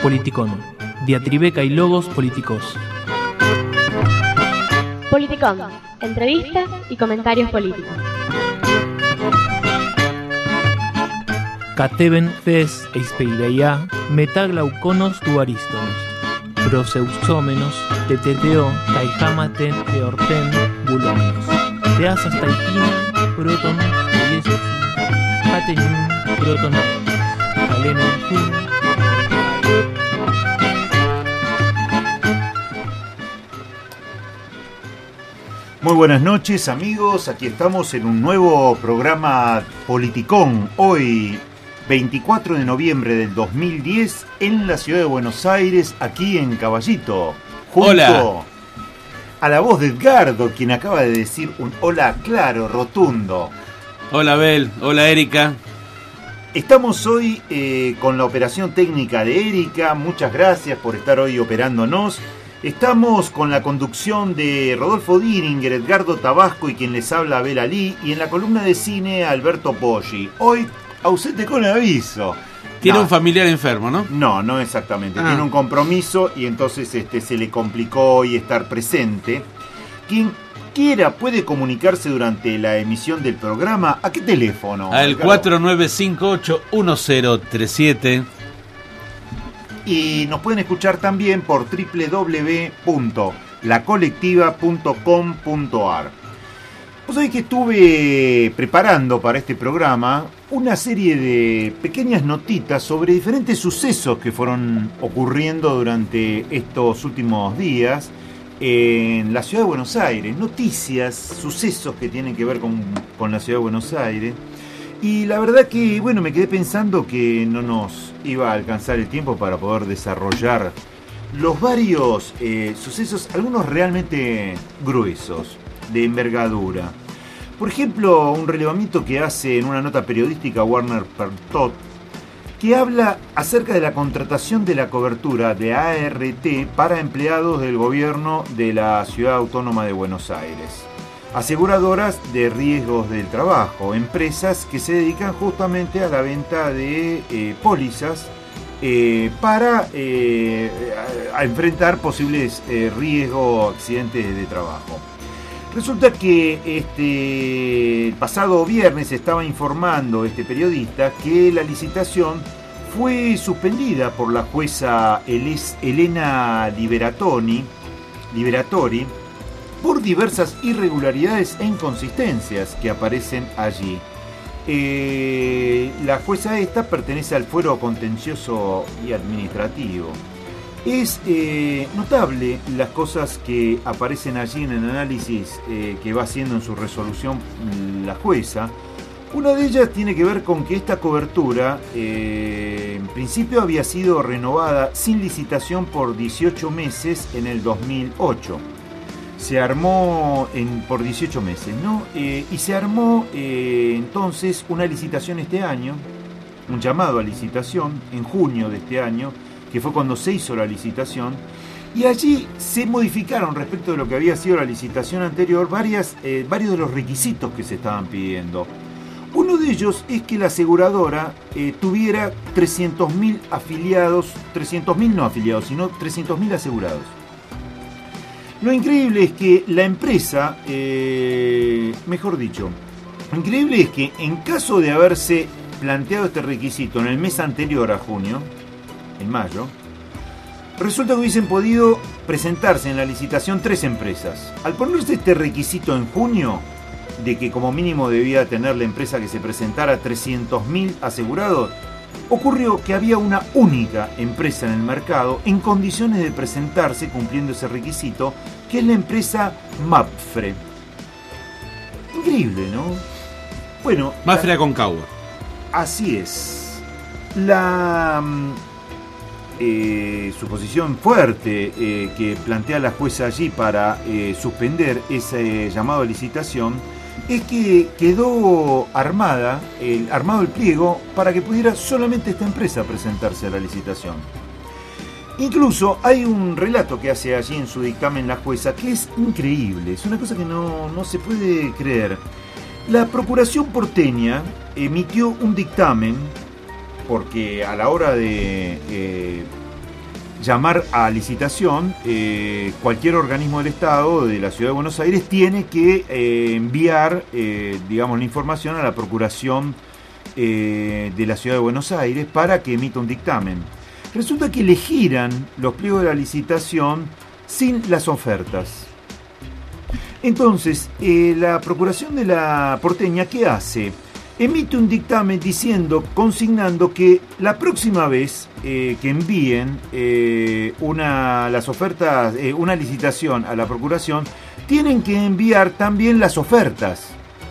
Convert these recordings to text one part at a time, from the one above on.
Politicón. Diatribeca y logos políticos. Politicón. Entrevistas y comentarios políticos. Cateben fes eispeireia metaglauconos tuarístonos. Proseusómenos, teteteo, caijamaten, eorten, bulómenos. Teasas taipina, proton, yesus, hatenun, proton, calenen, kun. Muy buenas noches, amigos. Aquí estamos en un nuevo programa Politicón. Hoy, 24 de noviembre del 2010, en la ciudad de Buenos Aires, aquí en Caballito. Junto Hola. A la voz de Edgardo, quien acaba de decir un hola claro, rotundo. Hola Abel, hola Erika. Estamos hoy con la operación técnica de Erika. Muchas gracias por estar hoy operándonos. Estamos con la conducción de Rodolfo Diringer, Edgardo Tabasco y quien les habla, Abel Ali, y en la columna de cine, Alberto Poggi. Hoy ausente con aviso. Tiene un familiar enfermo, ¿no? No exactamente. Tiene un compromiso y entonces se le complicó hoy estar presente. Quien quiera puede comunicarse durante la emisión del programa. ¿A qué teléfono? Al 4958-1037. Y nos pueden escuchar también por www.lacolectiva.com.ar. Vos sabés que estuve preparando para este programa una serie de pequeñas notitas sobre diferentes sucesos que fueron ocurriendo durante estos últimos días en la ciudad de Buenos Aires. Noticias, sucesos que tienen que ver con la ciudad de Buenos Aires. Y la verdad que, bueno, me quedé pensando que no nos iba a alcanzar el tiempo para poder desarrollar los varios sucesos, algunos realmente gruesos, de envergadura. Por ejemplo, un relevamiento que hace en una nota periodística Warner Pertot, que habla acerca de la contratación de la cobertura de ART para empleados del gobierno de la Ciudad Autónoma de Buenos Aires. Aseguradoras de riesgos del trabajo, empresas que se dedican justamente a la venta de pólizas para a enfrentar posibles riesgos o accidentes de trabajo. Resulta que el pasado viernes estaba informando este periodista que la licitación fue suspendida por la jueza Elena Liberatori por diversas irregularidades e inconsistencias que aparecen allí. La jueza esta pertenece al fuero contencioso y administrativo. Es notable las cosas que aparecen allí en el análisis que va haciendo en su resolución la jueza. Una de ellas tiene que ver con que esta cobertura en principio había sido renovada sin licitación por 18 meses en el 2008. Se armó por 18 meses, ¿no? Y se armó entonces una licitación este año, un llamado a licitación en junio de este año, que fue cuando se hizo la licitación, y allí se modificaron respecto de lo que había sido la licitación anterior varios de los requisitos que se estaban pidiendo. Uno de ellos es que la aseguradora tuviera 300.000 afiliados, 300.000 no afiliados, sino 300.000 asegurados. Lo increíble es que la empresa, mejor dicho, lo increíble es que en caso de haberse planteado este requisito en el mes anterior a junio, en mayo, resulta que hubiesen podido presentarse en la licitación 3 empresas. Al ponerse este requisito en junio, de que como mínimo debía tener la empresa que se presentara 300.000 asegurados, ocurrió que había una única empresa en el mercado en condiciones de presentarse cumpliendo ese requisito, que es la empresa Mapfre. Increíble, ¿no? Bueno, Mapfre Aconcagua. Así es. La suposición fuerte que plantea la jueza allí para suspender ese llamado a licitación es que quedó armado el pliego para que pudiera solamente esta empresa presentarse a la licitación. Incluso hay un relato que hace allí en su dictamen la jueza que es increíble, es una cosa que no se puede creer. La Procuración porteña emitió un dictamen porque a la hora de llamar a licitación, cualquier organismo del Estado de la Ciudad de Buenos Aires tiene que enviar, digamos, la información a la Procuración de la Ciudad de Buenos Aires para que emita un dictamen. Resulta que le giran los pliegos de la licitación sin las ofertas. Entonces, la Procuración de la porteña, ¿qué hace? Emite un dictamen consignando que la próxima vez que envíen las ofertas, una licitación a la Procuración, tienen que enviar también las ofertas.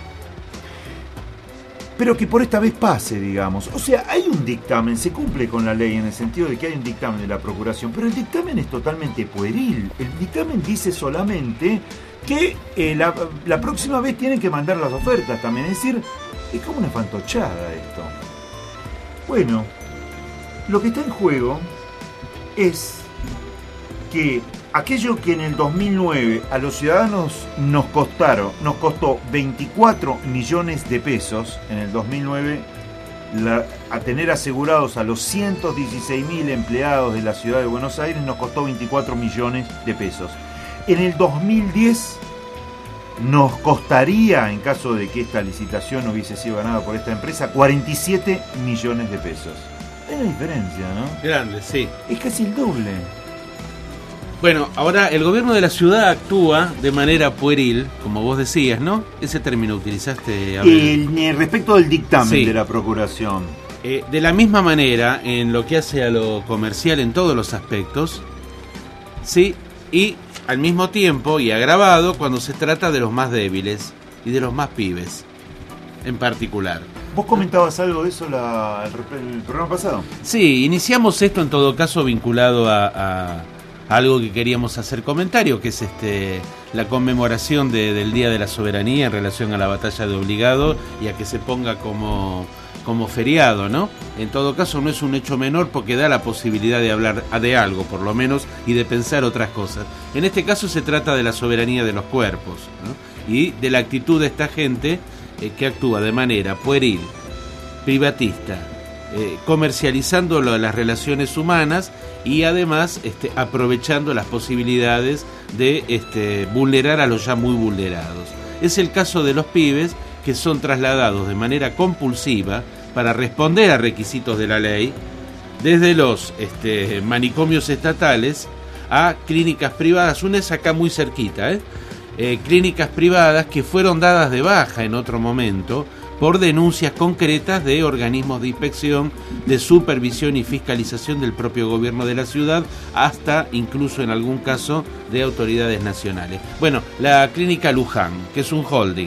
Pero que por esta vez pase, digamos. O sea, hay un dictamen, se cumple con la ley en el sentido de que hay un dictamen de la Procuración, pero el dictamen es totalmente pueril. El dictamen dice solamente que la próxima vez tienen que mandar las ofertas también. Es decir, es como una fantochada esto. Bueno, lo que está en juego es que aquello que en el 2009 a los ciudadanos nos costó 24 millones de pesos, en el 2009, a tener asegurados a los 116.000 empleados de la ciudad de Buenos Aires, nos costó 24 millones de pesos. En el 2010 nos costaría, en caso de que esta licitación hubiese sido ganada por esta empresa, 47 millones de pesos. Hay una diferencia, ¿no? Grande, sí. Es casi el doble. Bueno, ahora el gobierno de la ciudad actúa de manera pueril, como vos decías, ¿no? Ese término utilizaste. Respecto del dictamen, sí, de la Procuración. De la misma manera, en lo que hace a lo comercial en todos los aspectos, sí, y al mismo tiempo, y agravado, cuando se trata de los más débiles y de los más pibes, en particular. ¿Vos comentabas algo de eso el programa pasado? Sí, iniciamos esto en todo caso vinculado a algo que queríamos hacer comentario, que es la conmemoración del Día de la Soberanía en relación a la batalla de Obligado y a que se ponga como feriado, ¿no? En todo caso no es un hecho menor porque da la posibilidad de hablar de algo, por lo menos, y de pensar otras cosas. En este caso se trata de la soberanía de los cuerpos, ¿no? Y de la actitud de esta gente que actúa de manera pueril, privatista, comercializando las relaciones humanas y además aprovechando las posibilidades de vulnerar a los ya muy vulnerados. Es el caso de los pibes que son trasladados de manera compulsiva para responder a requisitos de la ley desde los manicomios estatales a clínicas privadas. Una es acá muy cerquita, clínicas privadas que fueron dadas de baja en otro momento por denuncias concretas de organismos de inspección, de supervisión y fiscalización del propio gobierno de la ciudad, hasta incluso en algún caso de autoridades nacionales. Bueno, la clínica Luján, que es un holding,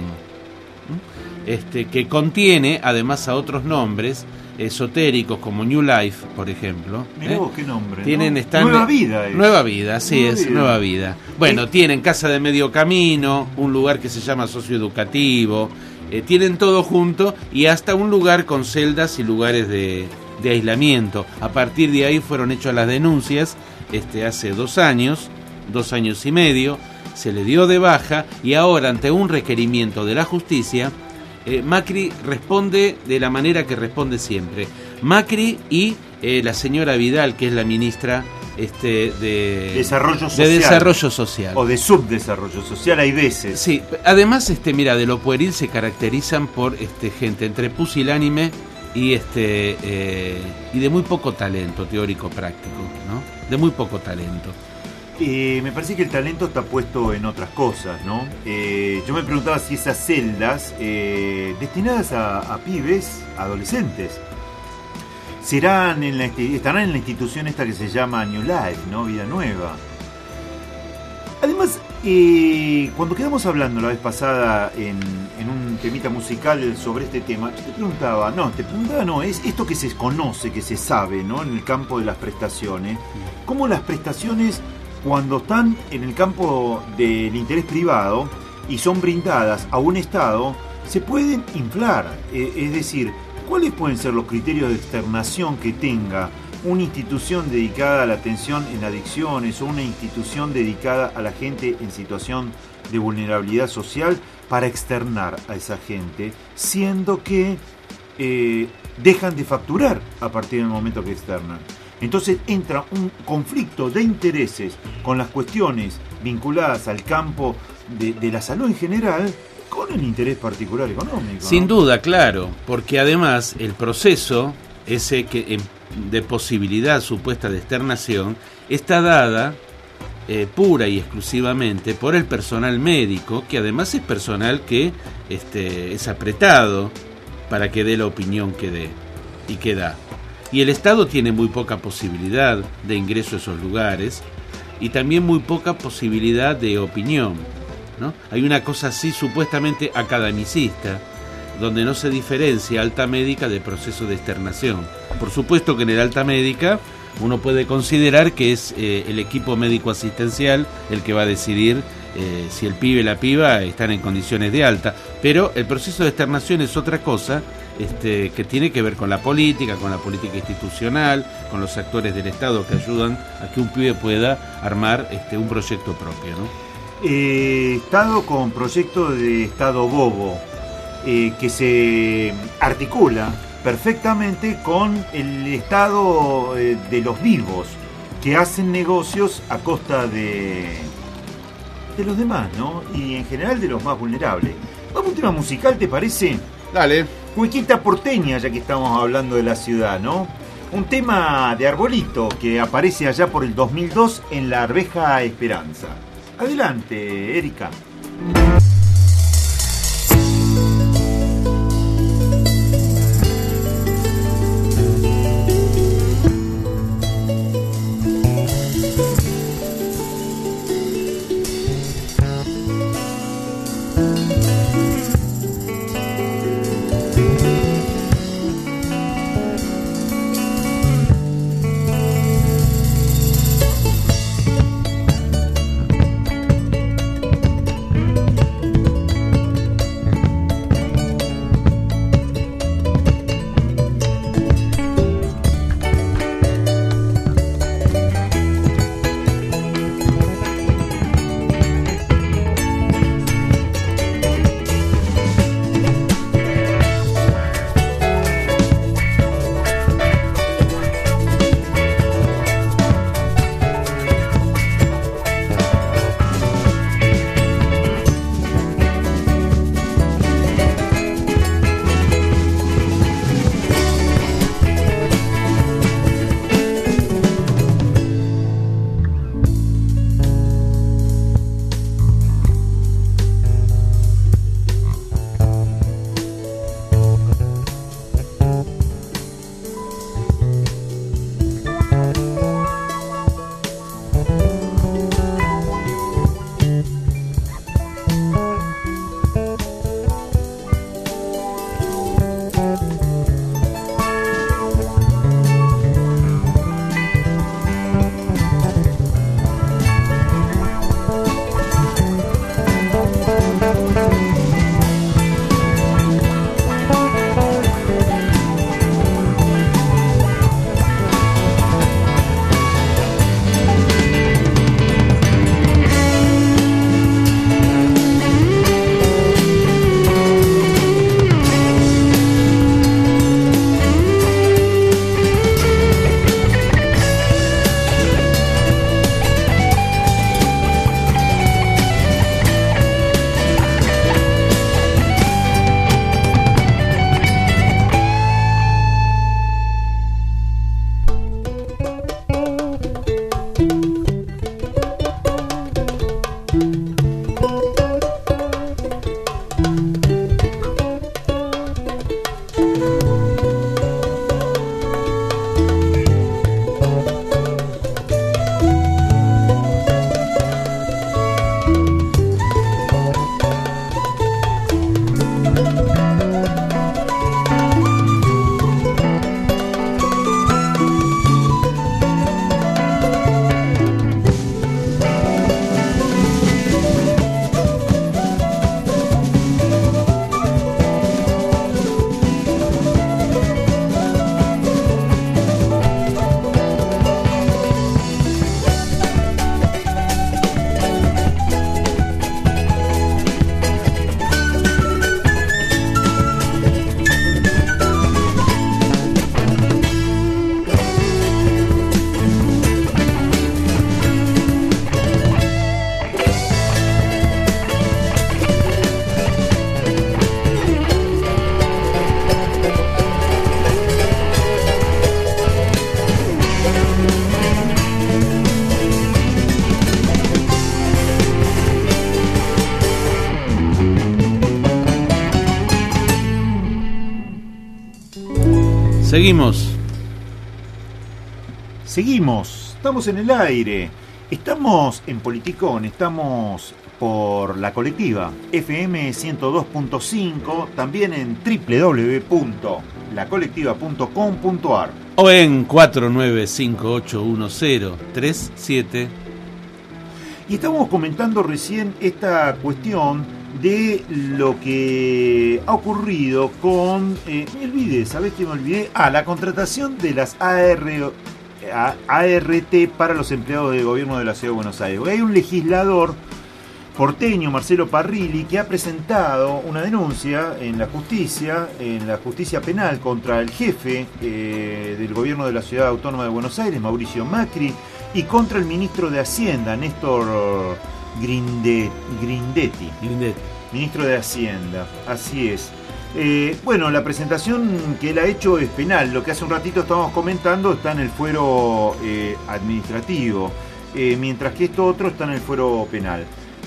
que contiene además a otros nombres esotéricos como New Life, por ejemplo. Mirá vos qué nombre, tienen, ¿no? Nueva Vida. Nueva Vida, sí, es Nueva Vida. Bueno, tienen Casa de Medio Camino, un lugar que se llama socioeducativo, tienen todo junto y hasta un lugar con celdas y lugares de aislamiento. A partir de ahí fueron hechas las denuncias hace 2 años y medio, se le dio de baja y ahora ante un requerimiento de la justicia, Macri responde de la manera que responde siempre. Macri y la señora Vidal, que es la ministra de Desarrollo Social. O de Subdesarrollo Social, hay veces. Sí, además, mira, de lo pueril se caracterizan por gente entre pusilánime y de muy poco talento teórico práctico, ¿no? De muy poco talento. Me parece que el talento está puesto en otras cosas, ¿no? Yo me preguntaba si esas celdas destinadas a pibes, adolescentes, estarán en la institución esta que se llama New Life, ¿no? Vida Nueva. Además, cuando quedamos hablando la vez pasada en un temita musical sobre este tema, yo te preguntaba, es esto que se conoce, que se sabe, ¿no? En el campo de las prestaciones, cómo las prestaciones, cuando están en el campo del interés privado y son brindadas a un Estado, se pueden inflar. Es decir, ¿cuáles pueden ser los criterios de externación que tenga una institución dedicada a la atención en adicciones o una institución dedicada a la gente en situación de vulnerabilidad social para externar a esa gente, siendo que dejan de facturar a partir del momento que externan? Entonces entra un conflicto de intereses con las cuestiones vinculadas al campo de la salud en general, con el interés particular económico, ¿no? Sin duda, claro, porque además el proceso ese de posibilidad supuesta de externación está dada pura y exclusivamente por el personal médico, que además es personal que es apretado para que dé la opinión que dé y que da. Y el Estado tiene muy poca posibilidad de ingreso a esos lugares y también muy poca posibilidad de opinión, ¿no? Hay una cosa así supuestamente academicista, donde no se diferencia alta médica de proceso de externación. Por supuesto que en el alta médica uno puede considerar que es el equipo médico asistencial el que va a decidir si el pibe y la piba están en condiciones de alta, pero el proceso de externación es otra cosa que tiene que ver con la política institucional, con los actores del Estado que ayudan a que un pibe pueda armar un proyecto propio, ¿no? Estado con proyecto de Estado bobo, que se articula perfectamente con el Estado de los vivos, que hacen negocios a costa de los demás, ¿no? Y en general de los más vulnerables. Vamos a un tema musical, ¿te parece? Dale. Cuequita porteña, ya que estamos hablando de la ciudad, ¿no? Un tema de Arbolito que aparece allá por el 2002 en La Arveja Esperanza. Adelante, Erika. Seguimos. Estamos en el aire. Estamos en Politicón, estamos por La Colectiva, FM 102.5, también en www.lacolectiva.com.ar. O en 49581037. Y estábamos comentando recién esta cuestión de lo que ha ocurrido con... me olvidé, ¿sabés qué me olvidé? La contratación de las ART para los empleados del gobierno de la Ciudad de Buenos Aires. Hay un legislador porteño, Marcelo Parrilli, que ha presentado una denuncia en la justicia penal contra el jefe del gobierno de la Ciudad Autónoma de Buenos Aires, Mauricio Macri, y contra el ministro de Hacienda, Néstor Grindetti, ministro de Hacienda, así es. Bueno, la presentación que él ha hecho es penal. Lo que hace un ratito estábamos comentando está en el fuero administrativo, mientras que esto otro está en el fuero penal.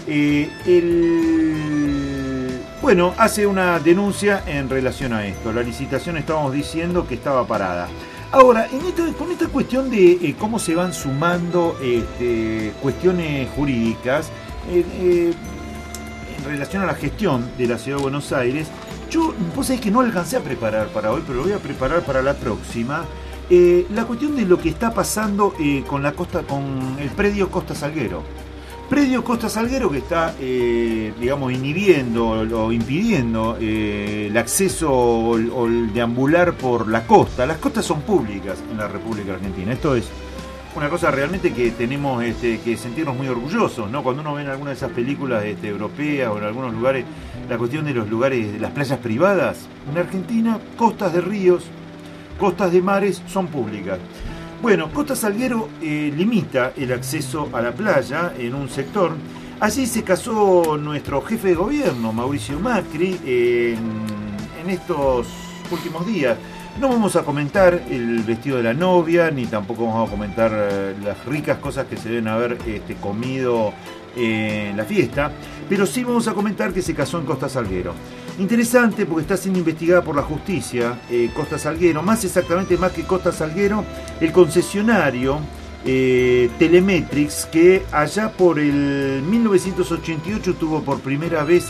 Bueno, hace una denuncia en relación a esto. La licitación estábamos diciendo que estaba parada. Ahora, con esta cuestión de cómo se van sumando cuestiones jurídicas en relación a la gestión de la Ciudad de Buenos Aires, vos sabés que no alcancé a preparar para hoy, pero lo voy a preparar para la próxima. La cuestión de lo que está pasando con el predio Costa Salguero. Predio Costa Salguero que está, inhibiendo o impidiendo el acceso o el deambular por la costa. Las costas son públicas en la República Argentina. Esto es una cosa realmente que tenemos que sentirnos muy orgullosos, ¿no? Cuando uno ve en alguna de esas películas europeas o en algunos lugares, la cuestión de los lugares, de las playas privadas. En Argentina, costas de ríos, costas de mares son públicas. Bueno, Costa Salguero limita el acceso a la playa en un sector. Allí se casó nuestro jefe de gobierno, Mauricio Macri, en estos últimos días. No vamos a comentar el vestido de la novia, ni tampoco vamos a comentar las ricas cosas que se deben haber comido en la fiesta, pero sí vamos a comentar que se casó en Costa Salguero. Interesante porque está siendo investigada por la justicia Costa Salguero, más que Costa Salguero, el concesionario Telemetrics, que allá por el 1988 tuvo por primera vez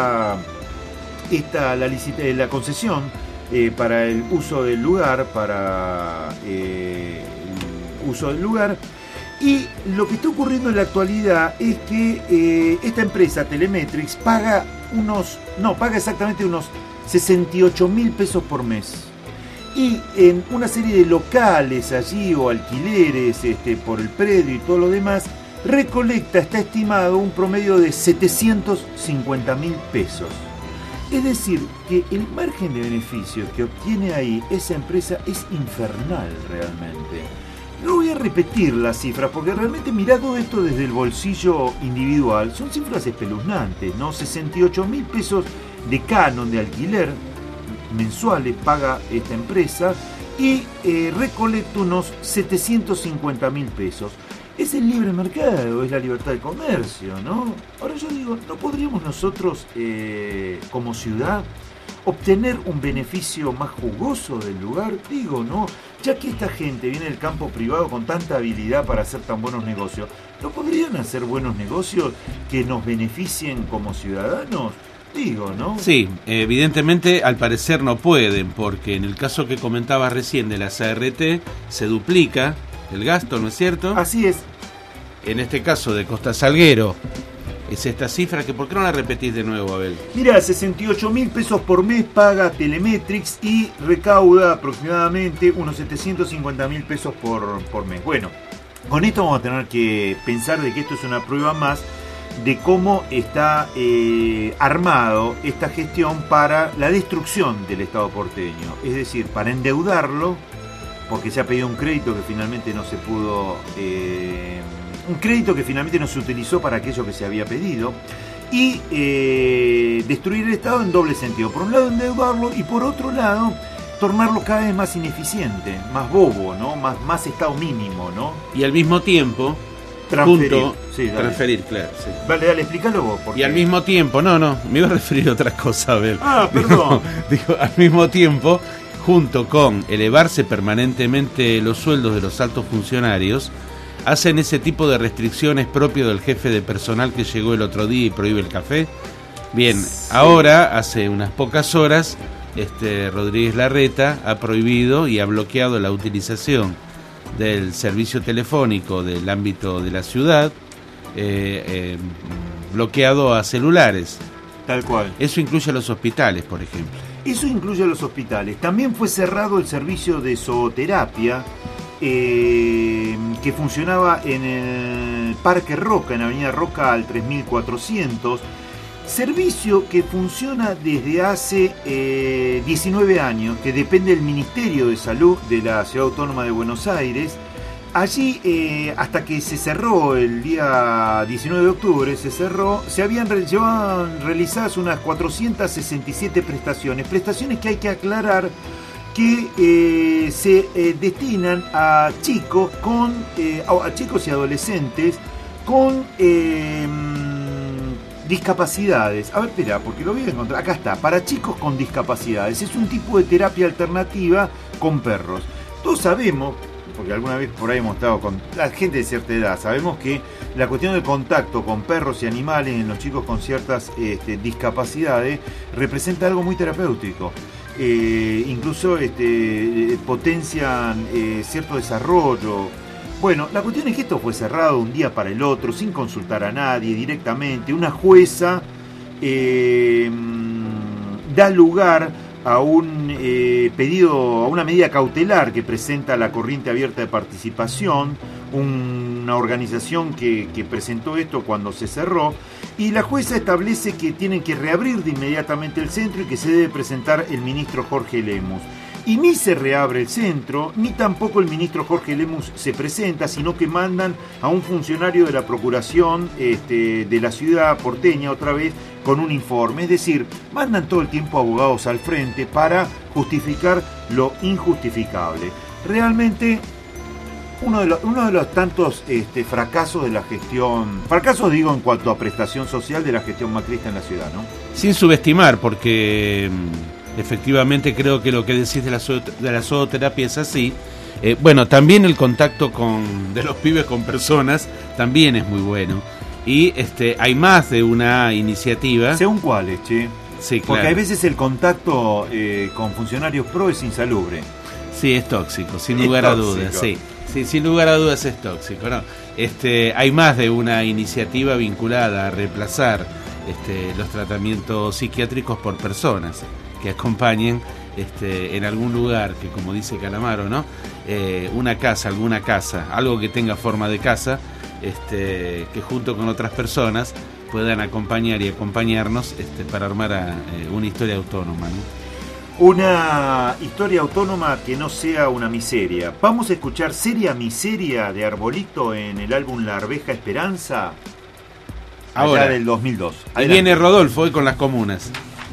la concesión para el uso del lugar, y lo que está ocurriendo en la actualidad es que esta empresa Telemetrics paga exactamente unos 68.000 pesos por mes. Y en una serie de locales allí o alquileres por el predio y todo lo demás, está estimado un promedio de 750.000 pesos. Es decir, que el margen de beneficios que obtiene ahí esa empresa es infernal realmente. No voy a repetir las cifras porque realmente mirado esto desde el bolsillo individual, son cifras espeluznantes, ¿no? 68.000 pesos de canon de alquiler mensuales paga esta empresa y recolecta unos 750.000 pesos. Es el libre mercado, es la libertad de comercio, ¿no? Ahora yo digo, ¿no podríamos nosotros como ciudad obtener un beneficio más jugoso del lugar? Digo, ¿no? Ya que esta gente viene del campo privado con tanta habilidad para hacer tan buenos negocios, ¿no podrían hacer buenos negocios que nos beneficien como ciudadanos? Digo, ¿no? Sí, evidentemente al parecer no pueden, porque en el caso que comentabas recién de las ART se duplica el gasto, ¿no es cierto? Así es. En este caso de Costa Salguero es esta cifra que, ¿por qué no la repetís de nuevo, Abel? Mira, 68.000 pesos por mes paga Telemetrics y recauda aproximadamente unos 750.000 pesos por mes. Bueno, con esto vamos a tener que pensar de que esto es una prueba más de cómo está armado esta gestión para la destrucción del Estado porteño. Es decir, para endeudarlo, porque se ha pedido un crédito que finalmente no se pudo... un crédito que finalmente no se utilizó para aquello que se había pedido, y destruir el Estado en doble sentido. Por un lado endeudarlo y por otro lado tornarlo cada vez más ineficiente, más bobo, ¿no? Más Estado mínimo, ¿no? Y al mismo tiempo transferir, claro. Sí. Dale, explícalo vos. Y al mismo tiempo, me iba a referir a otra cosa, Abel. Perdón. Digo, al mismo tiempo junto con elevarse permanentemente los sueldos de los altos funcionarios, hacen ese tipo de restricciones propio del jefe de personal que llegó el otro día y prohíbe el café. Bien, sí. Ahora, hace unas pocas horas, Rodríguez Larreta ha prohibido y ha bloqueado la utilización del servicio telefónico del ámbito de la ciudad, bloqueado a celulares. Tal cual. Eso incluye a los hospitales, por ejemplo. Eso incluye a los hospitales. También fue cerrado el servicio de zooterapia que funcionaba en el Parque Roca, en Avenida Roca al 3400. Servicio que funciona desde hace 19 años, que depende del Ministerio de Salud de la Ciudad Autónoma de Buenos Aires. Allí, hasta que se cerró el día 19 de octubre, se habían realizadas unas 467 prestaciones que hay que aclarar que se destinan a chicos a chicos y adolescentes con discapacidades. A ver, espera, porque lo voy a encontrar. Acá está, para chicos con discapacidades. Es un tipo de terapia alternativa con perros. Todos sabemos, porque alguna vez por ahí hemos estado con la gente de cierta edad, sabemos que la cuestión del contacto con perros y animales en los chicos con ciertas discapacidades representa algo muy terapéutico. Incluso potencian cierto desarrollo. Bueno, la cuestión es que esto fue cerrado de un día para el otro, sin consultar a nadie, directamente. Una jueza da lugar a un pedido, a una medida cautelar que presenta la Corriente Abierta de Participación, una organización que presentó esto cuando se cerró, y la jueza establece que tienen que reabrir de inmediatamente el centro y que se debe presentar el ministro Jorge Lemus. Y ni se reabre el centro, ni tampoco el ministro Jorge Lemus se presenta, sino que mandan a un funcionario de la Procuración de la ciudad porteña otra vez con un informe. Es decir, mandan todo el tiempo abogados al frente para justificar lo injustificable. Realmente, uno de los tantos fracasos de la gestión, fracasos digo en cuanto a prestación social de la gestión macrista en la ciudad, ¿no? Sin subestimar, porque efectivamente creo que lo que decís de la zooterapia es así. Bueno, también el contacto de los pibes con personas también es muy bueno. Y hay más de una iniciativa. ¿Según cuáles, che? Sí, claro. Porque hay veces el contacto con funcionarios pro es insalubre. Sí, es tóxico, sin lugar a dudas, sí. Sí, sin lugar a dudas es tóxico, ¿no? Hay más de una iniciativa vinculada a reemplazar los tratamientos psiquiátricos por personas que acompañen en algún lugar que, como dice Calamaro, ¿no? Alguna casa, algo que tenga forma de casa, que junto con otras personas puedan acompañar y acompañarnos para armar una historia autónoma, ¿no? Una historia autónoma que no sea una miseria. Vamos a escuchar Seria Miseria de Arbolito en el álbum La Arveja Esperanza, ahora, allá del 2002. Ahí viene Rodolfo hoy con las comunas.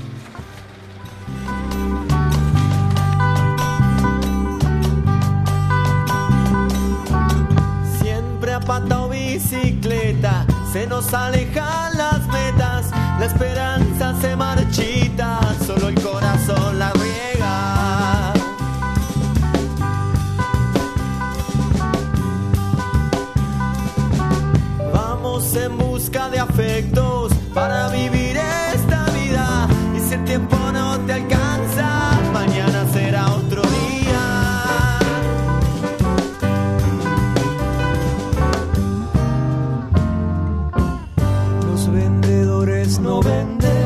Siempre a pata o bicicleta se nos alejan las metas, la esperanza se marchita, solo el corazón la riega. Vamos en busca de afectos para vivir esta vida, y si el tiempo no te alcanza, mañana será otro día. Los vendedores no venden,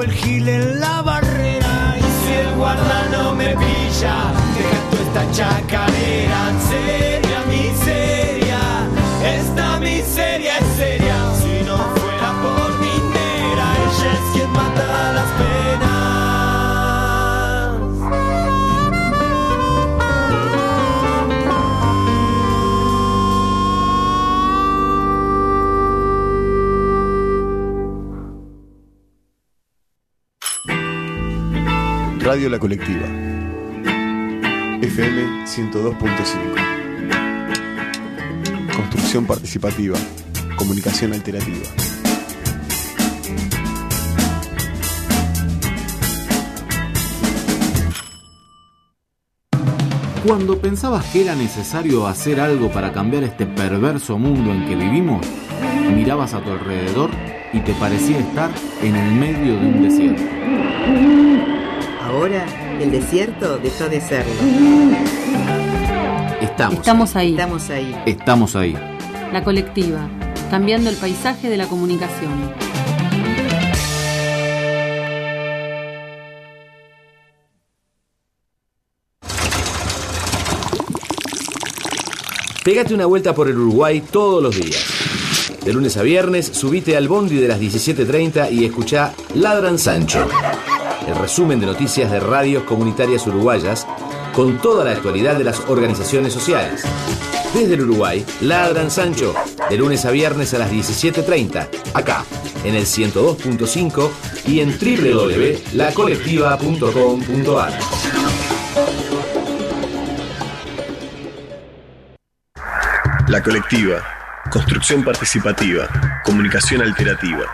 hago el gil en la barrera. Y si el guarda no me pilla, deja toda esta chacarera. Seria miseria, esta miseria es seria. Si no fuera por mi negra, ella es quien mata las penas. Radio La Colectiva, FM 102.5. Construcción participativa, comunicación alternativa. Cuando pensabas que era necesario hacer algo para cambiar este perverso mundo en que vivimos, mirabas a tu alrededor y te parecía estar en el medio de un desierto. Ahora el desierto dejó de serlo. Estamos ahí. Estamos ahí. La Colectiva, cambiando el paisaje de la comunicación. Pégate una vuelta por el Uruguay todos los días. De lunes a viernes, subite al bondi de las 17:30 y escuchá Ladran Sancho, el resumen de noticias de radios comunitarias uruguayas con toda la actualidad de las organizaciones sociales. Desde el Uruguay, Ladran Sancho, de lunes a viernes a las 17:30, acá, en el 102.5 y en www.lacolectiva.com.ar. La Colectiva, construcción participativa, comunicación alternativa.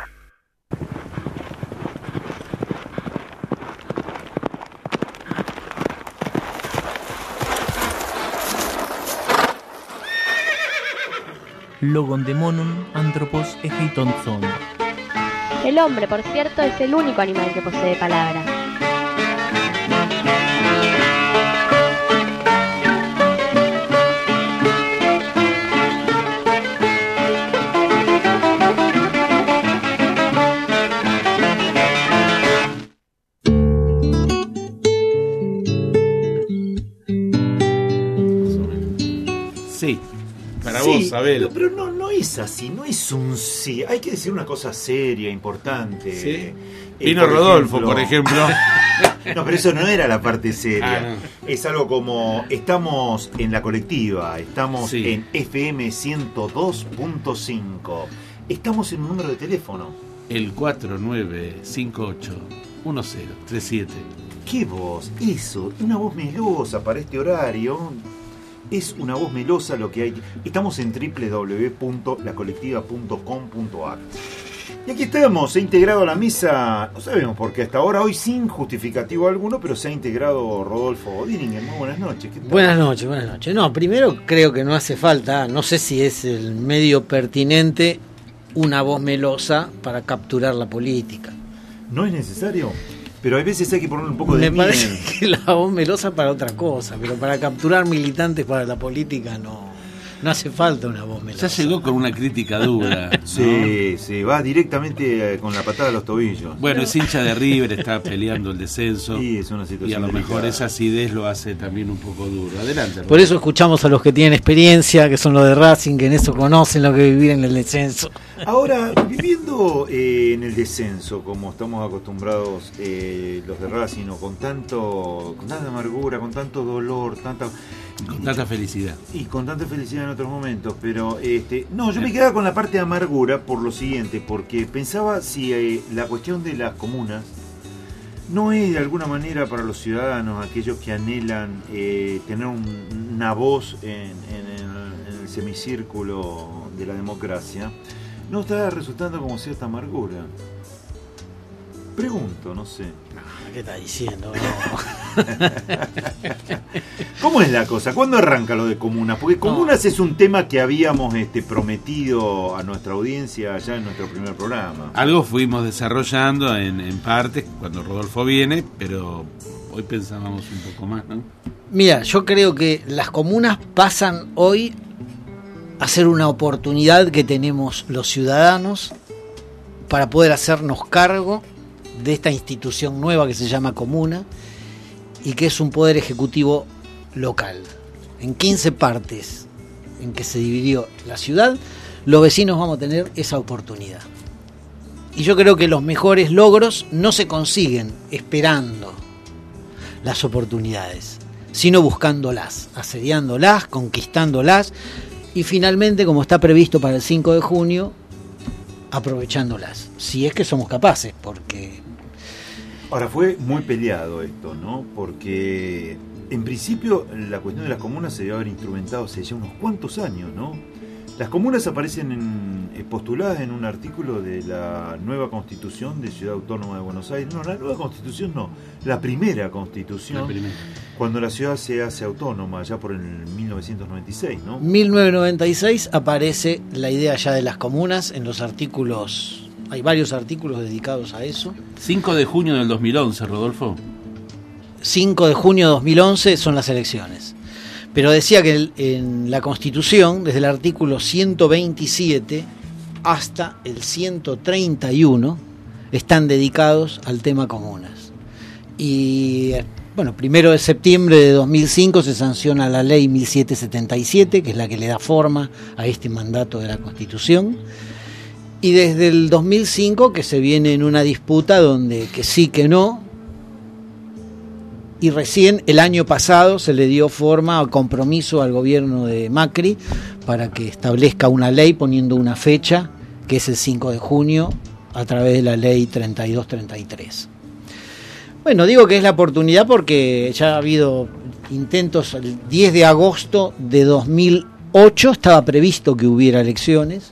Logondemonum anthropos egeitonzon. El hombre, por cierto, es el único animal que posee palabra. Sí. Para vos, Abel. Pero no es así, no es un sí. Hay que decir una cosa seria, importante. ¿Sí? Vino Rodolfo, por ejemplo. No, pero eso no era la parte seria. No. Es algo como, estamos en La Colectiva, estamos en FM 102.5. Estamos en un número de teléfono. El 49581037. ¿Qué voz? Eso, una voz melosa para este horario. Es una voz melosa lo que hay. Estamos en www.lacolectiva.com.ar. Y aquí estamos, se ha integrado a la mesa, no sabemos por qué hasta ahora, hoy sin justificativo alguno, pero se ha integrado Rodolfo Bodíninger. Muy buenas noches. ¿Qué tal? Buenas noches. No, primero creo que no hace falta, no sé si es el medio pertinente, una voz melosa para capturar la política. ¿No es necesario? Pero a veces hay que ponerle un poco de Me miel. parece que la voz melosa para otra cosa, pero para capturar militantes para la política no hace falta una voz melosa. Ya llegó con una crítica dura, ¿no? Sí, va directamente con la patada a los tobillos. Bueno, es hincha de River, está peleando el descenso. Sí, es una situación y a lo delicada. mejor esa acidez lo hace también un poco duro. Adelante. Por eso escuchamos a los que tienen experiencia, que son los de Racing, que en eso conocen lo que es vivir en el descenso. Ahora, viviendo en el descenso, como estamos acostumbrados los de Racing, con tanta amargura, con tanto dolor, con tanta felicidad. Y con tanta felicidad en otros momentos, pero yo me quedaba con la parte de amargura por lo siguiente, porque pensaba si la cuestión de las comunas no es de alguna manera para los ciudadanos, aquellos que anhelan tener una voz en el semicírculo de la democracia, no está resultando como cierta amargura. Pregunto, no sé. ¿Qué está diciendo? No. ¿Cómo es la cosa? ¿Cuándo arranca lo de comunas? Porque comunas es un tema que habíamos prometido a nuestra audiencia ya en nuestro primer programa. Algo fuimos desarrollando en parte cuando Rodolfo viene, pero hoy pensábamos un poco más, ¿no? Mira, yo creo que las comunas pasan hoy a ser una oportunidad que tenemos los ciudadanos para poder hacernos cargo de esta institución nueva que se llama comuna y que es un poder ejecutivo local. En 15 partes en que se dividió la ciudad, los vecinos vamos a tener esa oportunidad. Y yo creo que los mejores logros no se consiguen esperando las oportunidades, sino buscándolas, asediándolas, conquistándolas y finalmente, como está previsto para el 5 de junio, aprovechándolas, si es que somos capaces, porque... Ahora, fue muy peleado esto, ¿no? Porque en principio la cuestión de las comunas se debe haber instrumentado hace ya unos cuantos años, ¿no? Las comunas aparecen postuladas en un artículo de la nueva Constitución de Ciudad Autónoma de Buenos Aires. No, la nueva Constitución no, la primera Constitución, cuando la ciudad se hace autónoma, ya por el 1996, ¿no? 1996 aparece la idea ya de las comunas en los artículos, hay varios artículos dedicados a eso. 5 de junio del 2011, Rodolfo. 5 de junio de 2011 son las elecciones. Pero decía que en la Constitución, desde el artículo 127 hasta el 131, están dedicados al tema comunas. Y, bueno, 1 de septiembre de 2005 se sanciona la ley 1777, que es la que le da forma a este mandato de la Constitución. Y desde el 2005 que se viene en una disputa donde que sí, que no. Y recién el año pasado se le dio forma o compromiso al gobierno de Macri para que establezca una ley poniendo una fecha, que es el 5 de junio, a través de la ley 3233. Bueno, digo que es la oportunidad porque ya ha habido intentos. El 10 de agosto de 2008 estaba previsto que hubiera elecciones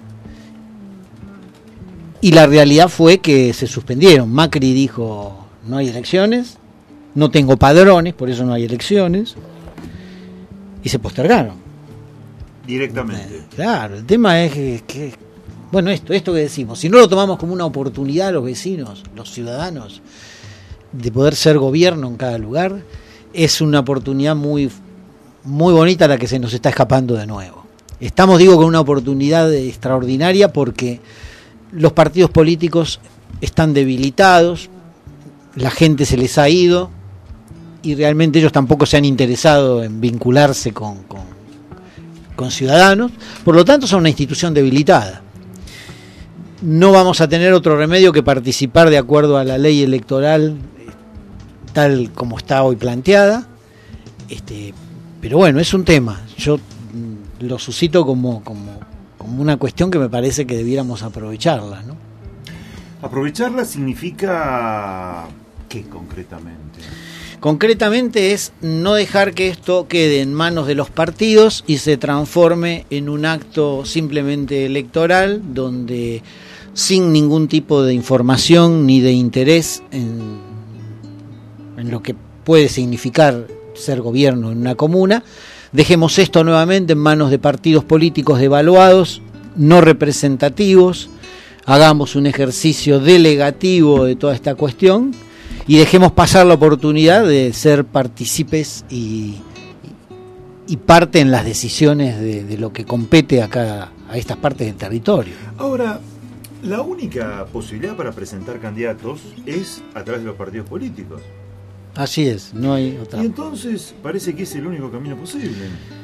y la realidad fue que se suspendieron. Macri dijo, no hay elecciones. No tengo padrones, por eso no hay elecciones. Y se postergaron. Directamente. Claro, el tema es que bueno, esto que decimos, si no lo tomamos como una oportunidad los vecinos, los ciudadanos, de poder ser gobierno en cada lugar, es una oportunidad muy, muy bonita la que se nos está escapando de nuevo. Estamos, digo, con una oportunidad extraordinaria porque los partidos políticos están debilitados, la gente se les ha ido, y realmente ellos tampoco se han interesado en vincularse con ciudadanos, por lo tanto son una institución debilitada. No vamos a tener otro remedio que participar de acuerdo a la ley electoral tal como está hoy planteada, pero bueno, es un tema, yo lo suscito como una cuestión que me parece que debiéramos aprovecharla, ¿no? Aprovecharla significa ¿qué concretamente? Concretamente es no dejar que esto quede en manos de los partidos y se transforme en un acto simplemente electoral donde sin ningún tipo de información ni de interés en lo que puede significar ser gobierno en una comuna, dejemos esto nuevamente en manos de partidos políticos devaluados, no representativos, hagamos un ejercicio delegativo de toda esta cuestión y dejemos pasar la oportunidad de ser partícipes y parte en las decisiones de lo que compete acá a estas partes del territorio. Ahora, la única posibilidad para presentar candidatos es a través de los partidos políticos. Así es, no hay otra. Y entonces parece que es el único camino posible.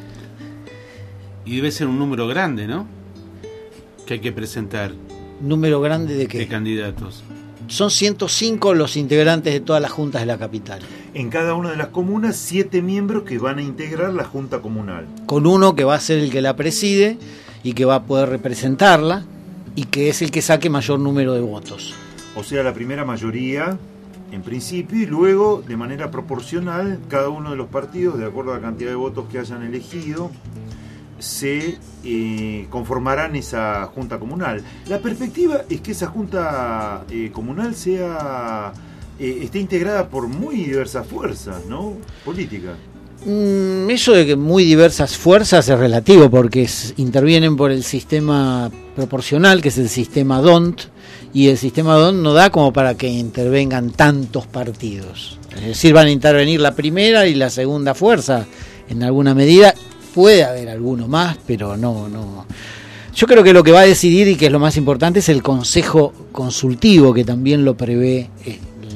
Y debe ser un número grande, ¿no? Que hay que presentar. ¿Número grande de qué? De candidatos. Son 105 los integrantes de todas las juntas de la capital. En cada una de las comunas, 7 miembros que van a integrar la junta comunal. Con uno que va a ser el que la preside y que va a poder representarla y que es el que saque mayor número de votos. O sea, la primera mayoría, en principio, y luego, de manera proporcional, cada uno de los partidos, de acuerdo a la cantidad de votos que hayan elegido, se conformarán esa junta comunal. La perspectiva es que esa junta comunal esté integrada por muy diversas fuerzas, ¿no? Políticas. Eso de que muy diversas fuerzas es relativo porque intervienen por el sistema proporcional, que es el sistema DONT, y el sistema DONT no da como para que intervengan tantos partidos. Es decir, van a intervenir la primera y la segunda fuerza en alguna medida. Puede haber alguno más, pero no. Yo creo que lo que va a decidir y que es lo más importante es el Consejo Consultivo, que también lo prevé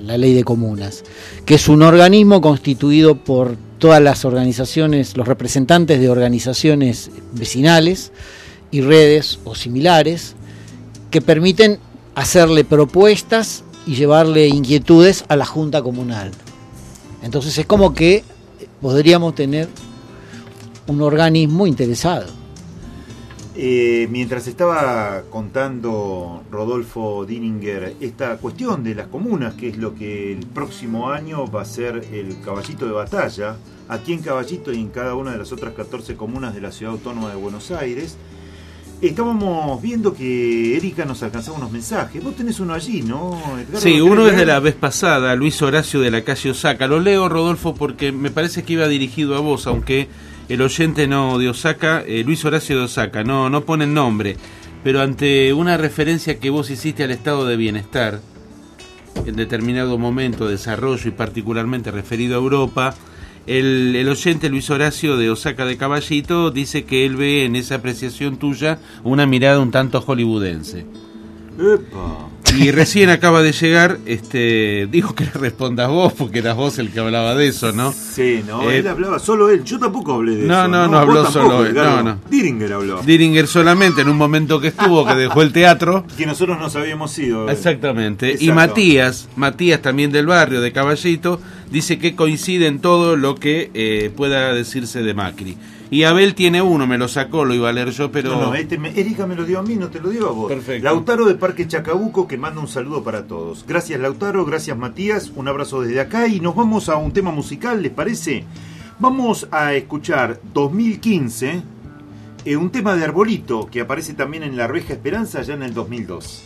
la ley de comunas, que es un organismo constituido por todas las organizaciones, los representantes de organizaciones vecinales y redes o similares, que permiten hacerle propuestas y llevarle inquietudes a la Junta Comunal. Entonces es como que podríamos tener un organismo interesado. Mientras estaba contando Rodolfo Dininger esta cuestión de las comunas, que es lo que el próximo año va a ser el caballito de batalla, aquí en Caballito y en cada una de las otras 14 comunas de la Ciudad Autónoma de Buenos Aires, estábamos viendo que Erika nos alcanzaba unos mensajes. Vos tenés uno allí, ¿no, Edgardo? Sí, uno es de la vez pasada, Luis Horacio de la calle Osaka. Lo leo, Rodolfo, porque me parece que iba dirigido a vos, aunque el oyente no de Osaka, Luis Horacio de Osaka, no pone el nombre, pero ante una referencia que vos hiciste al estado de bienestar, en determinado momento de desarrollo y particularmente referido a Europa, el oyente Luis Horacio de Osaka de Caballito dice que él ve en esa apreciación tuya una mirada un tanto hollywoodense. ¡Epa! Y recién acaba de llegar, dijo que le respondas vos, porque eras vos el que hablaba de eso, ¿no? Sí, no, él hablaba, solo él, yo tampoco hablé de eso. No habló tampoco, solo él, no. Diringer habló. Diringer solamente, en un momento que estuvo, que dejó el teatro. Que nosotros nos habíamos ido. Exactamente. Exacto. Y Matías también del barrio, de Caballito, dice que coincide en todo lo que pueda decirse de Macri. Y Abel tiene uno, me lo sacó, lo iba a leer yo, pero... No, Erika me lo dio a mí, no te lo dio a vos. Perfecto. Lautaro de Parque Chacabuco, que manda un saludo para todos. Gracias, Lautaro, gracias, Matías, un abrazo desde acá y nos vamos a un tema musical, ¿les parece? Vamos a escuchar 2015, un tema de Arbolito, que aparece también en La Arveja Esperanza ya en el 2002.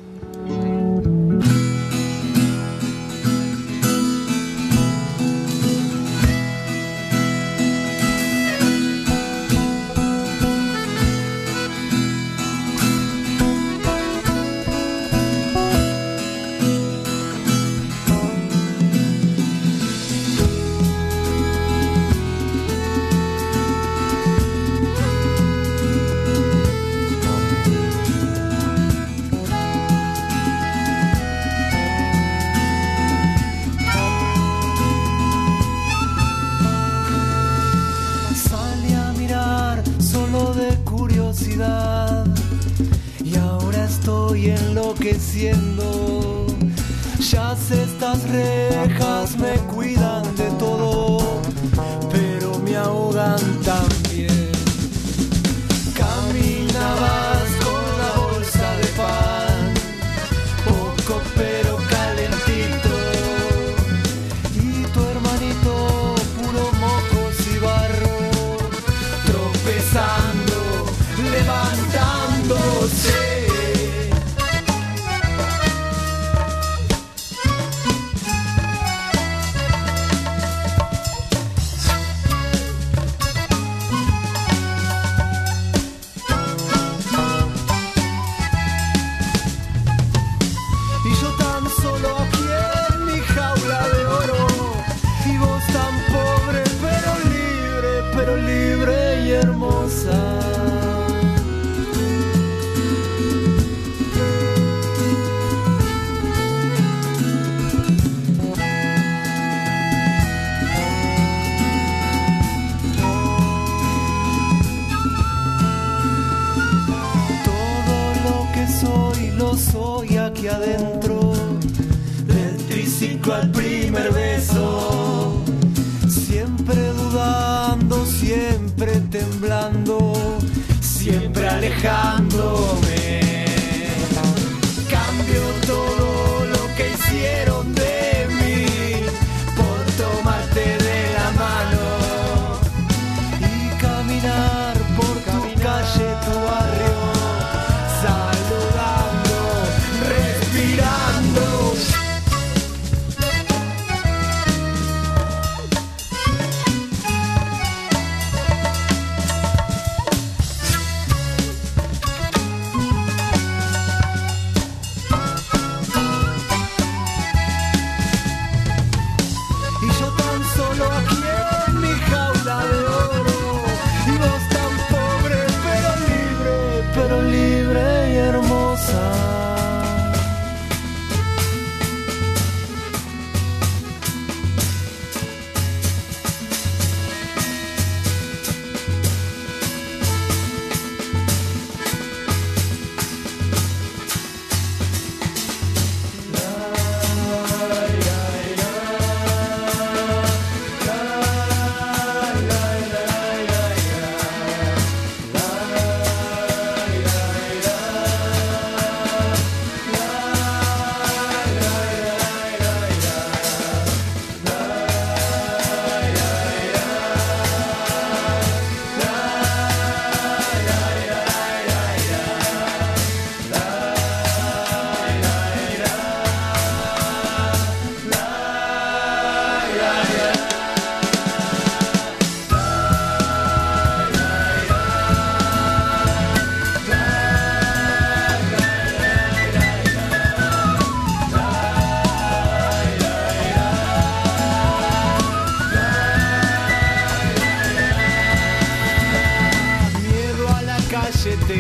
Y ahora estoy enloqueciendo. Ya sé, estas rejas me cuidan de todo, pero me ahogan también. Caminabas con la bolsa de pan, poco pero calentito, y tu hermanito puro mocos y barro, tropezando, levantándose. Soy aquí adentro del triciclo al primer beso, siempre dudando, siempre temblando, siempre alejándome. Cambio todo lo que hicieron de mí por tomarte de la mano y caminar por tu calle, tu barrio,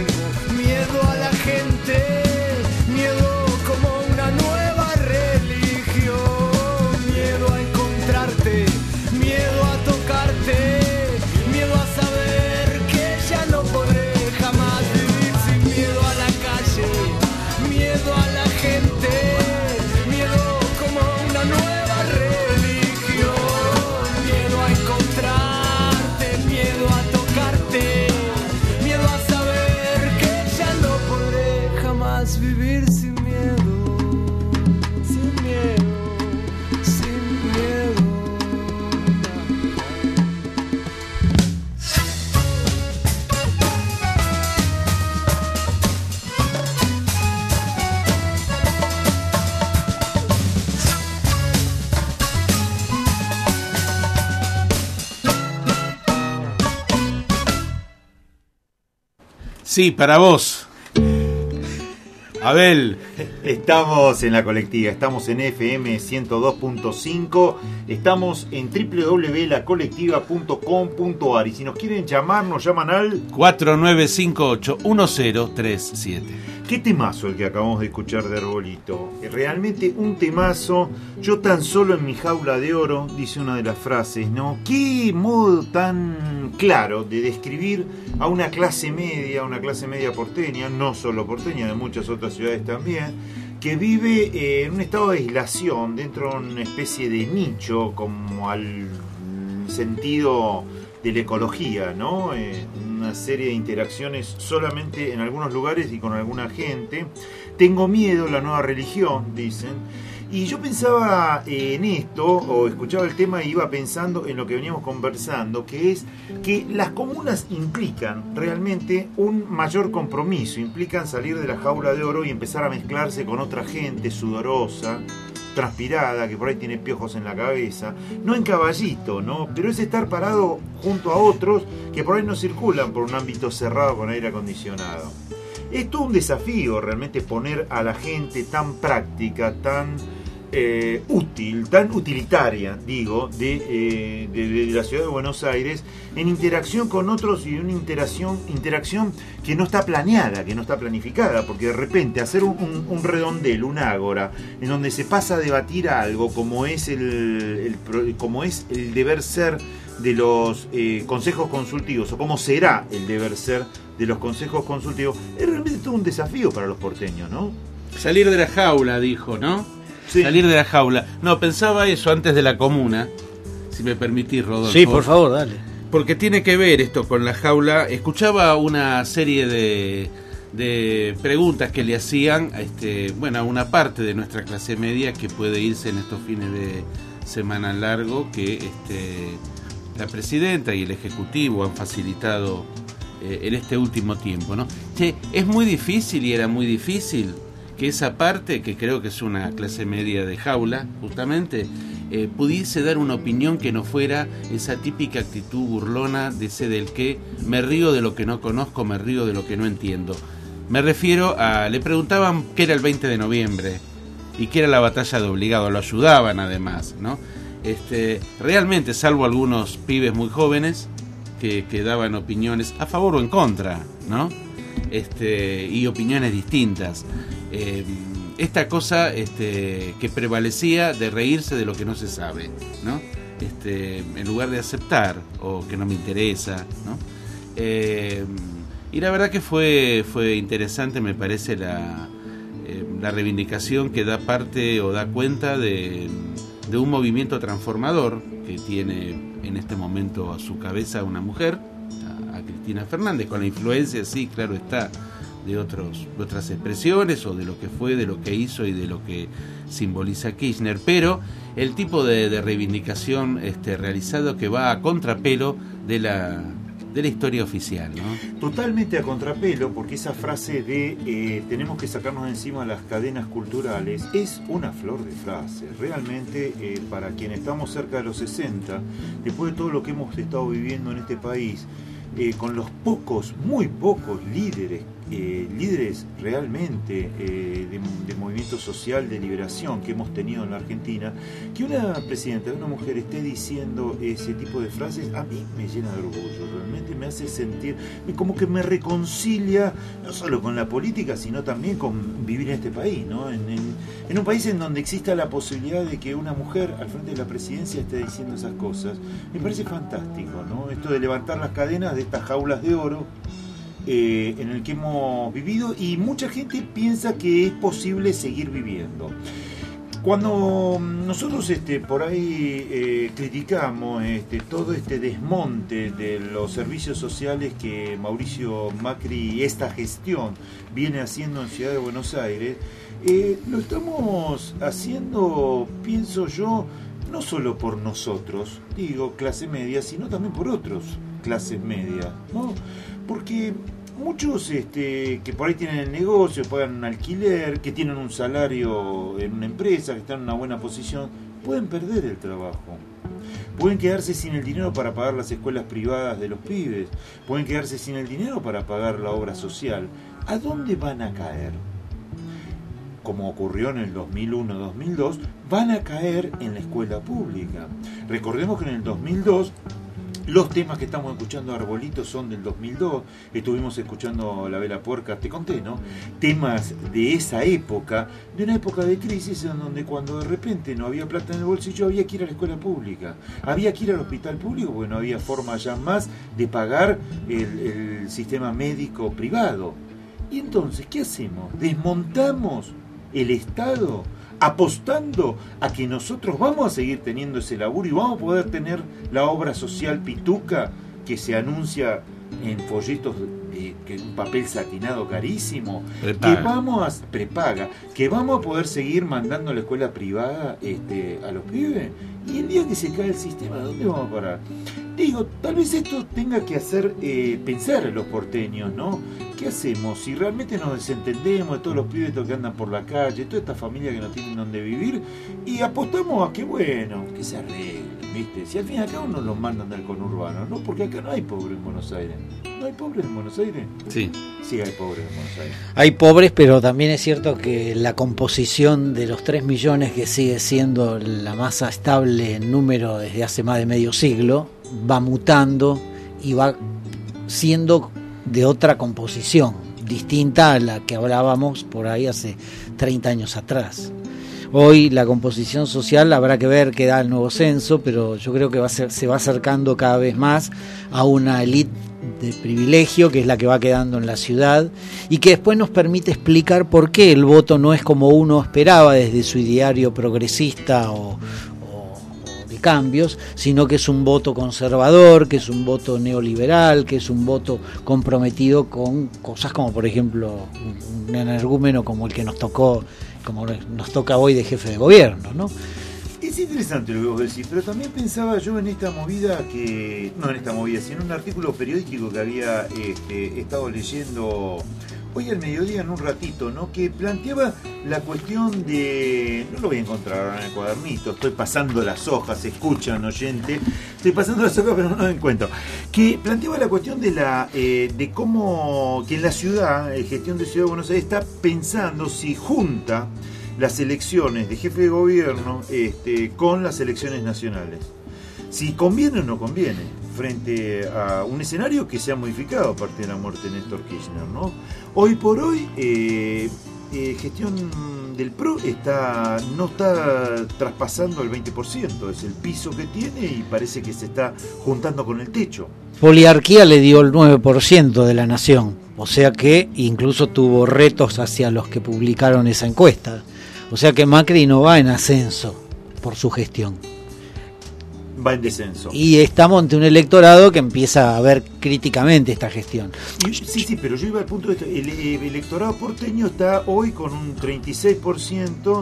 miedo a la gente, miedo como una nueva religión, miedo a encontrarte, miedo a tocarte, miedo a saber que ya no podré jamás vivir sin miedo a la calle, miedo a la gente, miedo como una nueva religión, miedo a encontrarte, miedo a tocarte, miedo a saber que ya no podré jamás vivir sin miedo, sin miedo, sin miedo. Sí, para vos. Abel. Estamos en la colectiva, estamos en FM 102.5, estamos en www.lacolectiva.com.ar y si nos quieren llamar, nos llaman al 4958-1037. Qué temazo el que acabamos de escuchar de Arbolito. Realmente un temazo. Yo tan solo en mi jaula de oro, dice una de las frases, ¿no? Qué modo tan claro de describir a una clase media porteña, no solo porteña, de muchas otras ciudades también, que vive en un estado de aislación dentro de una especie de nicho, como al sentido de la ecología, ¿no? Una serie de interacciones solamente en algunos lugares y con alguna gente. Tengo miedo, la nueva religión, dicen. Y yo pensaba en esto, o escuchaba el tema y iba pensando en lo que veníamos conversando, que es que las comunas implican realmente un mayor compromiso, implican salir de la jaula de oro y empezar a mezclarse con otra gente sudorosa, transpirada, que por ahí tiene piojos en la cabeza, no en caballito, ¿no? Pero es estar parado junto a otros que por ahí no circulan por un ámbito cerrado con aire acondicionado. Es todo un desafío realmente poner a la gente tan práctica, tan útil, tan utilitaria, digo, de la ciudad de Buenos Aires, en interacción con otros y una interacción que no está planeada, que no está planificada, porque de repente hacer un redondel, un ágora, en donde se pasa a debatir algo como es el deber ser de los consejos consultivos, o cómo será el deber ser de los consejos consultivos, es realmente todo un desafío para los porteños, ¿no? Salir de la jaula, dijo, ¿no? Sí. Salir de la jaula. No, pensaba eso antes de la comuna, si me permitís, Rodolfo. Sí, por favor, dale. Porque tiene que ver esto con la jaula. Escuchaba una serie de preguntas que le hacían a una parte de nuestra clase media que puede irse en estos fines de semana largo, que la presidenta y el ejecutivo han facilitado en este último tiempo, ¿no? Che, es muy difícil y era muy difícil que esa parte, que creo que es una clase media de jaula, justamente, pudiese dar una opinión que no fuera esa típica actitud burlona de ese del que me río de lo que no conozco, me río de lo que no entiendo. Me refiero le preguntaban qué era el 20 de noviembre y qué era la batalla de Obligado, lo ayudaban además, ¿no? Realmente, salvo algunos pibes muy jóvenes que daban opiniones a favor o en contra, ¿no? Y opiniones distintas. Esta cosa que prevalecía de reírse de lo que no se sabe, ¿no? En lugar de aceptar o que no me interesa, ¿no? Y la verdad que fue interesante, me parece, la reivindicación que da parte o da cuenta de un movimiento transformador que tiene en este momento a su cabeza una mujer, a Cristina Fernández, con la influencia, sí, claro está, de otras expresiones o de lo que fue, de lo que hizo y de lo que simboliza Kirchner, pero el tipo de reivindicación realizado que va a contrapelo de la historia oficial, ¿no? Totalmente a contrapelo, porque esa frase de tenemos que sacarnos de encima las cadenas culturales es una flor de frase. Realmente, para quienes estamos cerca de los 60, después de todo lo que hemos estado viviendo en este país, con los pocos, muy pocos líderes realmente de movimiento social de liberación que hemos tenido en la Argentina, que una presidenta, una mujer esté diciendo ese tipo de frases, a mí me llena de orgullo, realmente me hace sentir como que me reconcilia no solo con la política, sino también con vivir en este país, ¿no? En un país en donde exista la posibilidad de que una mujer al frente de la presidencia esté diciendo esas cosas, me parece fantástico, ¿no? Esto de levantar las cadenas de estas jaulas de oro en el que hemos vivido, y mucha gente piensa que es posible seguir viviendo. Cuando nosotros por ahí criticamos todo este desmonte de los servicios sociales que Mauricio Macri, esta gestión, viene haciendo en Ciudad de Buenos Aires, lo estamos haciendo, pienso yo, no solo por nosotros, digo clase media, sino también por otros clases medias, ¿no? Porque muchos que por ahí tienen el negocio, pagan un alquiler, que tienen un salario en una empresa, que están en una buena posición, pueden perder el trabajo. Pueden quedarse sin el dinero para pagar las escuelas privadas de los pibes. Pueden quedarse sin el dinero para pagar la obra social. ¿A dónde van a caer? Como ocurrió en el 2001-2002, van a caer en la escuela pública. Recordemos que en el 2002... los temas que estamos escuchando, Arbolito, son del 2002. Estuvimos escuchando La Vela Puerca, te conté, ¿no? Temas de esa época, de una época de crisis en donde cuando de repente no había plata en el bolsillo, había que ir a la escuela pública, había que ir al hospital público, porque no había forma ya más de pagar el sistema médico privado. Y entonces, ¿qué hacemos? ¿Desmontamos el Estado, apostando a que nosotros vamos a seguir teniendo ese laburo y vamos a poder tener la obra social pituca que se anuncia en folletos que un papel satinado carísimo, prepaga. que vamos a poder seguir mandando a la escuela privada a los pibes? Y el día que se cae el sistema, ¿dónde vamos a parar? Digo, tal vez esto tenga que hacer pensar a los porteños, ¿no? ¿Qué hacemos? Si realmente nos desentendemos de todos los pibes que andan por la calle, toda esta familia que no tienen dónde vivir, y apostamos a que, bueno, que se arreglen, ¿viste? Si al fin y al cabo nos los mandan del conurbano, ¿no? Porque acá no hay pobres en Buenos Aires. ¿No hay pobres en Buenos Aires? Sí. Sí hay pobres en Buenos Aires. Hay pobres, pero también es cierto que la composición de los 3 millones, que sigue siendo la masa estable en número desde hace más de medio siglo, va mutando y va siendo de otra composición, distinta a la que hablábamos por ahí hace 30 años atrás. Hoy la composición social habrá que ver qué da el nuevo censo, pero yo creo que se va acercando cada vez más a una élite de privilegio, que es la que va quedando en la ciudad, y que después nos permite explicar por qué el voto no es como uno esperaba desde su ideario progresista o de cambios, sino que es un voto conservador, que es un voto neoliberal, que es un voto comprometido con cosas como, por ejemplo, un energúmeno como el que nos toca hoy de jefe de gobierno, ¿no? Es interesante lo que vos decís, pero también pensaba yo en esta movida sino en un artículo periodístico que había estado leyendo hoy al mediodía en un ratito, ¿no? Que planteaba la cuestión de... No lo voy a encontrar ahora en el cuadernito, estoy pasando las hojas, escuchan, oyente, estoy pasando las hojas pero no lo encuentro. Que planteaba la cuestión de cómo que en la ciudad, gestión de Ciudad de Buenos Aires, está pensando si junta las elecciones de jefe de gobierno con las elecciones nacionales. Si conviene o no conviene, frente a un escenario que se ha modificado a partir de la muerte de Néstor Kirchner, ¿no? Hoy por hoy, gestión del PRO no está traspasando el 20%, es el piso que tiene y parece que se está juntando con el techo. Poliarquía le dio el 9% de la nación, o sea que incluso tuvo retos hacia los que publicaron esa encuesta. O sea que Macri no va en ascenso por su gestión. Va en descenso. Y estamos ante un electorado que empieza a ver críticamente esta gestión. Sí, pero yo iba al punto de esto. El electorado porteño está hoy con un 36%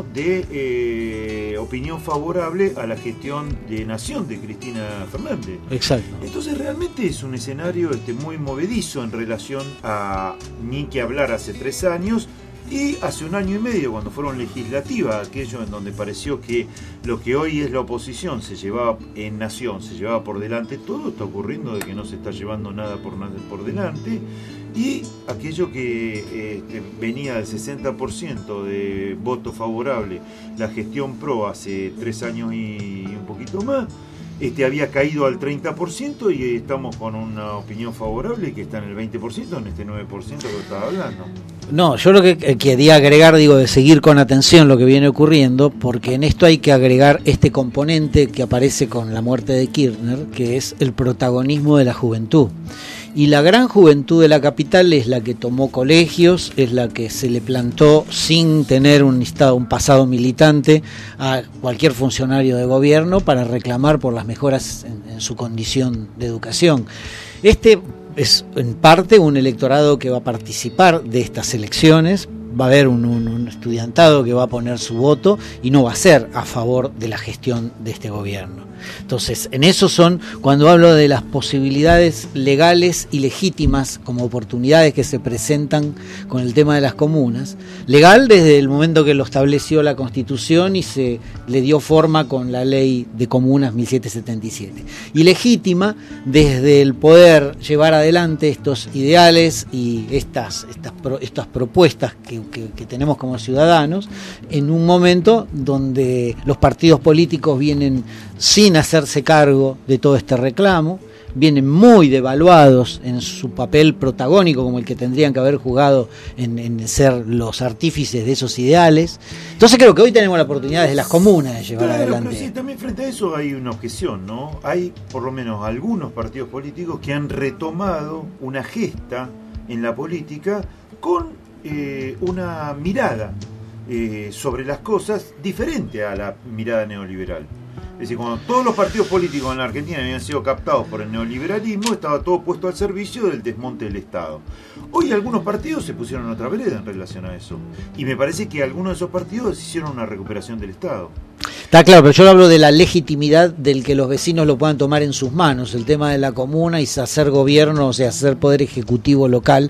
de opinión favorable a la gestión de Nación de Cristina Fernández. Exacto. Entonces realmente es un escenario muy movedizo en relación a ni que hablar hace 3 años Y hace un año y medio, cuando fueron legislativas, aquello en donde pareció que lo que hoy es la oposición se llevaba en Nación, se llevaba por delante, todo está ocurriendo de que no se está llevando nada por delante, y aquello que venía del 60% de voto favorable, la gestión PRO hace 3 años y un poquito más, había caído al 30% y estamos con una opinión favorable que está en el 20%, en este 9% que estaba hablando. No, yo lo que quería agregar, de seguir con atención lo que viene ocurriendo, porque en esto hay que agregar este componente que aparece con la muerte de Kirchner, que es el protagonismo de la juventud. Y la gran juventud de la capital es la que tomó colegios, es la que se le plantó sin tener un pasado militante a cualquier funcionario de gobierno para reclamar por las mejoras en su condición de educación. Este es en parte un electorado que va a participar de estas elecciones, va a haber un estudiantado que va a poner su voto y no va a ser a favor de la gestión de este gobierno. Entonces, en eso son, cuando hablo de las posibilidades legales y legítimas como oportunidades que se presentan con el tema de las comunas, legal desde el momento que lo estableció la Constitución y se le dio forma con la Ley de Comunas 1777, y legítima desde el poder llevar adelante estos ideales y estas propuestas que tenemos como ciudadanos en un momento donde los partidos políticos vienen sin hacerse cargo de todo este reclamo, vienen muy devaluados en su papel protagónico como el que tendrían que haber jugado en ser los artífices de esos ideales. Entonces creo que hoy tenemos la oportunidad desde las comunas de llevar adelante. Pero sí, también frente a eso hay una objeción, ¿no? Hay por lo menos algunos partidos políticos que han retomado una gesta en la política con una mirada sobre las cosas diferente a la mirada neoliberal. Es decir, cuando todos los partidos políticos en la Argentina habían sido captados por el neoliberalismo, estaba todo puesto al servicio del desmonte del Estado. Hoy algunos partidos se pusieron en otra vereda en relación a eso. Y me parece que algunos de esos partidos hicieron una recuperación del Estado. Está claro, pero yo hablo de la legitimidad del que los vecinos lo puedan tomar en sus manos, el tema de la comuna y hacer gobierno, o sea, hacer poder ejecutivo local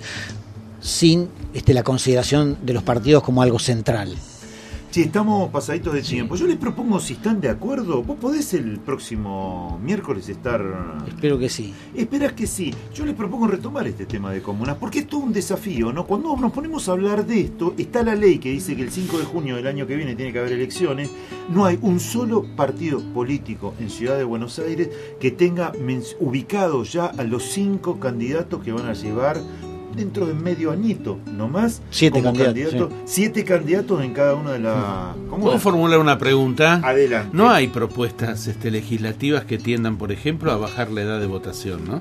sin la consideración de los partidos como algo central. Sí, estamos pasaditos de tiempo. Yo les propongo, si están de acuerdo, vos podés el próximo miércoles estar... Espero que sí. Esperás que sí. Yo les propongo retomar este tema de comunas, porque es todo un desafío, ¿no? Cuando nos ponemos a hablar de esto, está la ley que dice que el 5 de junio del año que viene tiene que haber elecciones. No hay un solo partido político en Ciudad de Buenos Aires que tenga ubicado ya a los 5 candidatos que van a llevar dentro de medio añito, nomás. 7 candidatos. 7 candidatos en cada una de las comunas. ¿Puedo formular una pregunta? Adelante. No hay propuestas legislativas que tiendan, por ejemplo, a bajar la edad de votación, ¿no?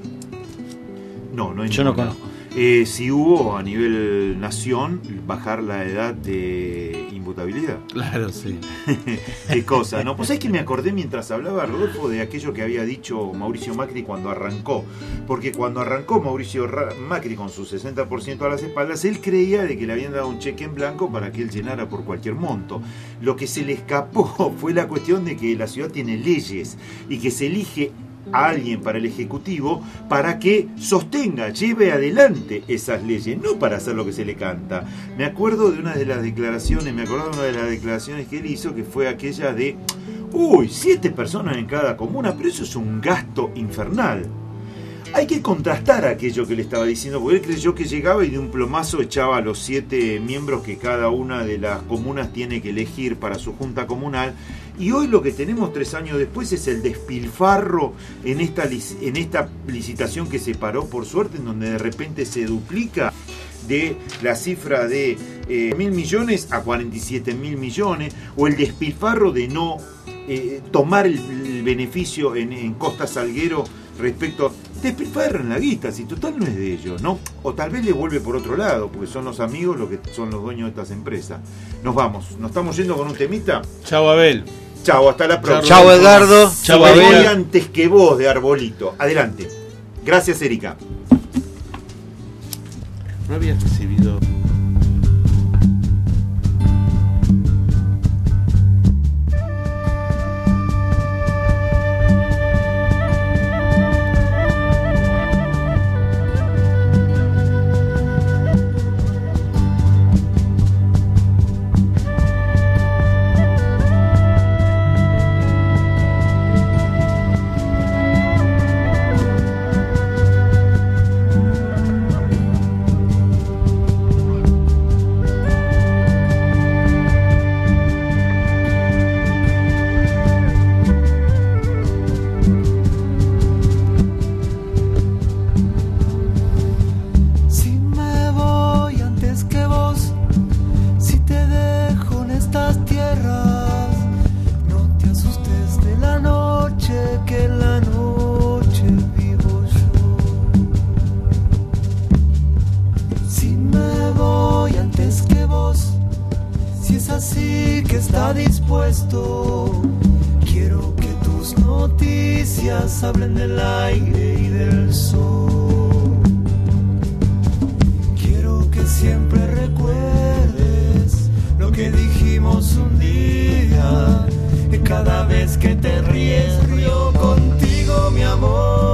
No hay. Yo no conozco. Si hubo a nivel nación bajar la edad de imputabilidad. Claro, sí. Qué cosa, ¿no? Pues es que me acordé mientras hablaba, Rodolfo, de aquello que había dicho Mauricio Macri cuando arrancó. Porque cuando arrancó Mauricio Macri con su 60% a las espaldas, él creía de que le habían dado un cheque en blanco para que él llenara por cualquier monto. Lo que se le escapó fue la cuestión de que la ciudad tiene leyes y que se elige a alguien para el Ejecutivo para que sostenga, lleve adelante esas leyes, no para hacer lo que se le canta. Me acuerdo de una de las declaraciones, que él hizo, que fue aquella de 7 personas en cada comuna, pero eso es un gasto infernal. Hay que contrastar aquello que le estaba diciendo, porque él creyó que llegaba y de un plomazo echaba a los 7 miembros que cada una de las comunas tiene que elegir para su junta comunal. Y hoy lo que tenemos 3 años después es el despilfarro en esta licitación que se paró, por suerte, en donde de repente se duplica de la cifra de 1.000 millones a 47.000 millones, o el despilfarro de no tomar el beneficio en Costa Salguero respecto, despilfarran la guita, si total no es de ellos, ¿no? O tal vez le vuelve por otro lado, porque son los amigos los que son los dueños de estas empresas. Nos vamos, nos estamos yendo con un temita. Chao, Abel. Chao, hasta la próxima. Chao, Edgardo. Chao, Abel. Voy antes que vos de Arbolito. Adelante. Gracias, Erika. No había recibido... sí que está dispuesto. Quiero que tus noticias hablen del aire y del sol. Quiero que siempre recuerdes lo que dijimos un día. Y cada vez que te ríes, río contigo, mi amor.